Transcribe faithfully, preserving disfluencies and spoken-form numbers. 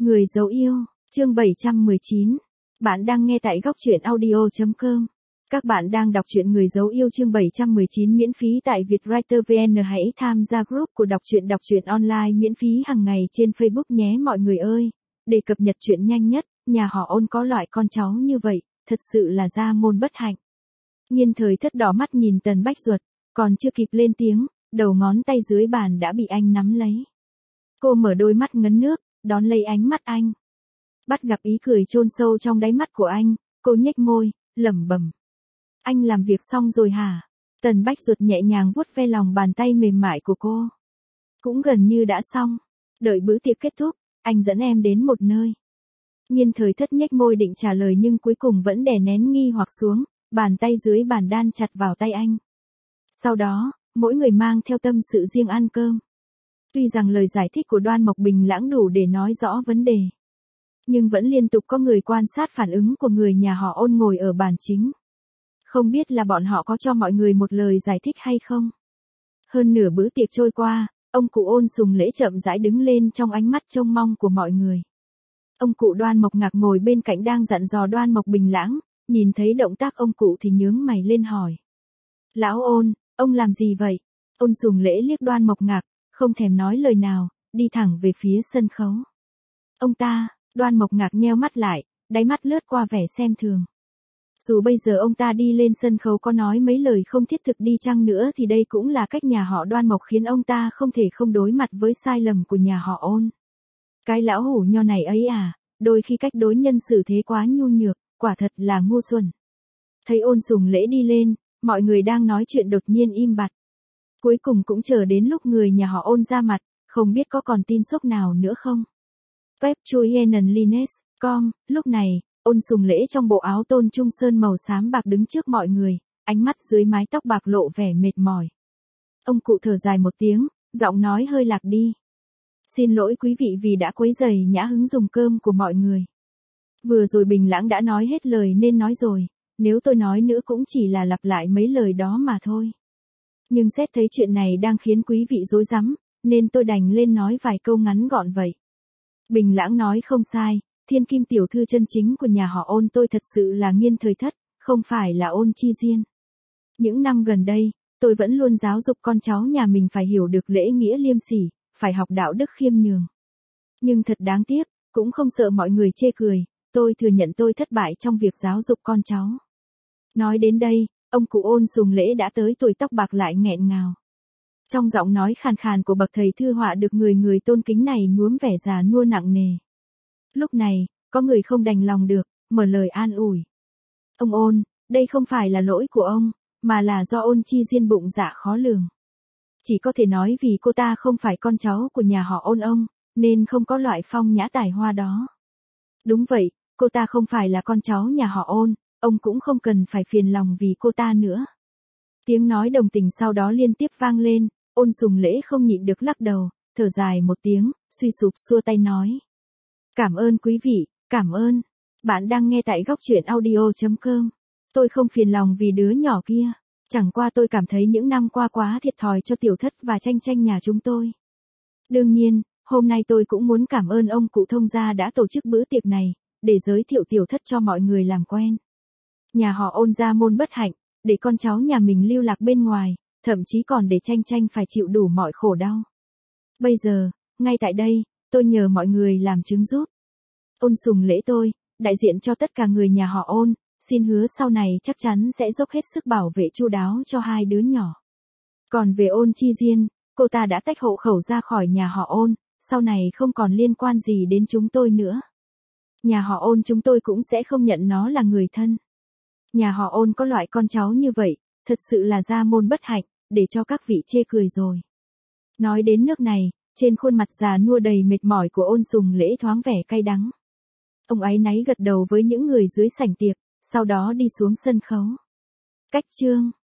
Người dấu yêu, chương bảy trăm mười chín. Bạn đang nghe tại góc truyện audio chấm com. Các bạn đang đọc truyện Người dấu yêu chương bảy trăm mười chín miễn phí tại Vietwriter vê en. Hãy tham gia group của đọc truyện đọc truyện online miễn phí hàng ngày trên Facebook nhé mọi người ơi. Để cập nhật truyện nhanh nhất, nhà họ Ôn có loại con cháu như vậy, thật sự là gia môn bất hạnh. Nhiên Thời Thất đỏ mắt nhìn Tần Bách Duật, còn chưa kịp lên tiếng, đầu ngón tay dưới bàn đã bị anh nắm lấy. Cô mở đôi mắt ngấn nước, đón lấy ánh mắt anh. Bắt gặp ý cười chôn sâu trong đáy mắt của anh, cô nhếch môi, lẩm bẩm. Anh làm việc xong rồi hả? Tần Bách Duật nhẹ nhàng vuốt ve lòng bàn tay mềm mại của cô. Cũng gần như đã xong. Đợi bữa tiệc kết thúc, anh dẫn em đến một nơi. Nhiên Thời Thất nhếch môi định trả lời nhưng cuối cùng vẫn đè nén nghi hoặc xuống, bàn tay dưới bàn đan chặt vào tay anh. Sau đó, mỗi người mang theo tâm sự riêng ăn cơm. Tuy rằng lời giải thích của Đoan Mộc Bình Lãng đủ để nói rõ vấn đề, nhưng vẫn liên tục có người quan sát phản ứng của người nhà họ Ôn ngồi ở bàn chính. Không biết là bọn họ có cho mọi người một lời giải thích hay không. Hơn nửa bữa tiệc trôi qua, ông cụ Ôn Sùng Lễ chậm rãi đứng lên trong ánh mắt trông mong của mọi người. Ông cụ Đoan Mộc Ngạc ngồi bên cạnh đang dặn dò Đoan Mộc Bình Lãng, nhìn thấy động tác ông cụ thì nhướng mày lên hỏi. Lão Ôn, ông làm gì vậy? Ôn Sùng Lễ liếc Đoan Mộc Ngạc, không thèm nói lời nào, đi thẳng về phía sân khấu. Ông ta, Đoan Mộc Ngạc nheo mắt lại, đáy mắt lướt qua vẻ xem thường. Dù bây giờ ông ta đi lên sân khấu có nói mấy lời không thiết thực đi chăng nữa thì đây cũng là cách nhà họ Đoan Mộc khiến ông ta không thể không đối mặt với sai lầm của nhà họ Ôn. Cái lão hủ nho này ấy à, đôi khi cách đối nhân xử thế quá nhu nhược, quả thật là ngu xuẩn. Thấy Ôn Sùng Lễ đi lên, mọi người đang nói chuyện đột nhiên im bặt. Cuối cùng cũng chờ đến lúc người nhà họ Ôn ra mặt, không biết có còn tin sốc nào nữa không. Web Chuyen Lines chấm com, lúc này, Ôn Sùng Lễ trong bộ áo tôn trung sơn màu xám bạc đứng trước mọi người, ánh mắt dưới mái tóc bạc lộ vẻ mệt mỏi. Ông cụ thở dài một tiếng, giọng nói hơi lạc đi. Xin lỗi quý vị vì đã quấy rầy nhã hứng dùng cơm của mọi người. Vừa rồi Bình Lãng đã nói hết lời nên nói rồi, nếu tôi nói nữa cũng chỉ là lặp lại mấy lời đó mà thôi. Nhưng xét thấy chuyện này đang khiến quý vị rối rắm, nên tôi đành lên nói vài câu ngắn gọn vậy. Bình Lãng nói không sai, thiên kim tiểu thư chân chính của nhà họ Ôn tôi thật sự là Nhiên Thời Thất, không phải là Ôn Chi Diên. Những năm gần đây, tôi vẫn luôn giáo dục con cháu nhà mình phải hiểu được lễ nghĩa liêm sỉ, phải học đạo đức khiêm nhường. Nhưng thật đáng tiếc, cũng không sợ mọi người chê cười, tôi thừa nhận tôi thất bại trong việc giáo dục con cháu. Nói đến đây, ông cụ Ôn Sùng Lễ đã tới tuổi tóc bạc lại nghẹn ngào. Trong giọng nói khàn khàn của bậc thầy thư họa được người người tôn kính này nhuốm vẻ già nua nặng nề. Lúc này, có người không đành lòng được, mở lời an ủi. Ông Ôn, đây không phải là lỗi của ông, mà là do Ôn Chi Diên bụng dạ khó lường. Chỉ có thể nói vì cô ta không phải con cháu của nhà họ Ôn ông, nên không có loại phong nhã tài hoa đó. Đúng vậy, cô ta không phải là con cháu nhà họ Ôn, ông cũng không cần phải phiền lòng vì cô ta nữa. Tiếng nói đồng tình sau đó liên tiếp vang lên, Ôn Sùng Lễ không nhịn được lắc đầu, thở dài một tiếng, suy sụp xua tay nói. Cảm ơn quý vị, cảm ơn. Bạn đang nghe tại góc truyện audio chấm com. Tôi không phiền lòng vì đứa nhỏ kia. Chẳng qua tôi cảm thấy những năm qua quá thiệt thòi cho Tiểu Thất và Tranh Tranh nhà chúng tôi. Đương nhiên, hôm nay tôi cũng muốn cảm ơn ông cụ Thông gia đã tổ chức bữa tiệc này, để giới thiệu Tiểu Thất cho mọi người làm quen. Nhà họ Ôn gia môn bất hạnh, để con cháu nhà mình lưu lạc bên ngoài, thậm chí còn để Tranh Tranh phải chịu đủ mọi khổ đau. Bây giờ, ngay tại đây, tôi nhờ mọi người làm chứng giúp. Ôn Sùng Lễ tôi, đại diện cho tất cả người nhà họ Ôn, xin hứa sau này chắc chắn sẽ dốc hết sức bảo vệ chu đáo cho hai đứa nhỏ. Còn về Ôn Chi Diên, cô ta đã tách hộ khẩu ra khỏi nhà họ Ôn, sau này không còn liên quan gì đến chúng tôi nữa. Nhà họ Ôn chúng tôi cũng sẽ không nhận nó là người thân. Nhà họ Ôn có loại con cháu như vậy, thật sự là gia môn bất hạnh, để cho các vị chê cười rồi. Nói đến nước này, trên khuôn mặt già nua đầy mệt mỏi của Ôn Sùng Lễ thoáng vẻ cay đắng. Ông áy náy gật đầu với những người dưới sảnh tiệc, sau đó đi xuống sân khấu. Cách chương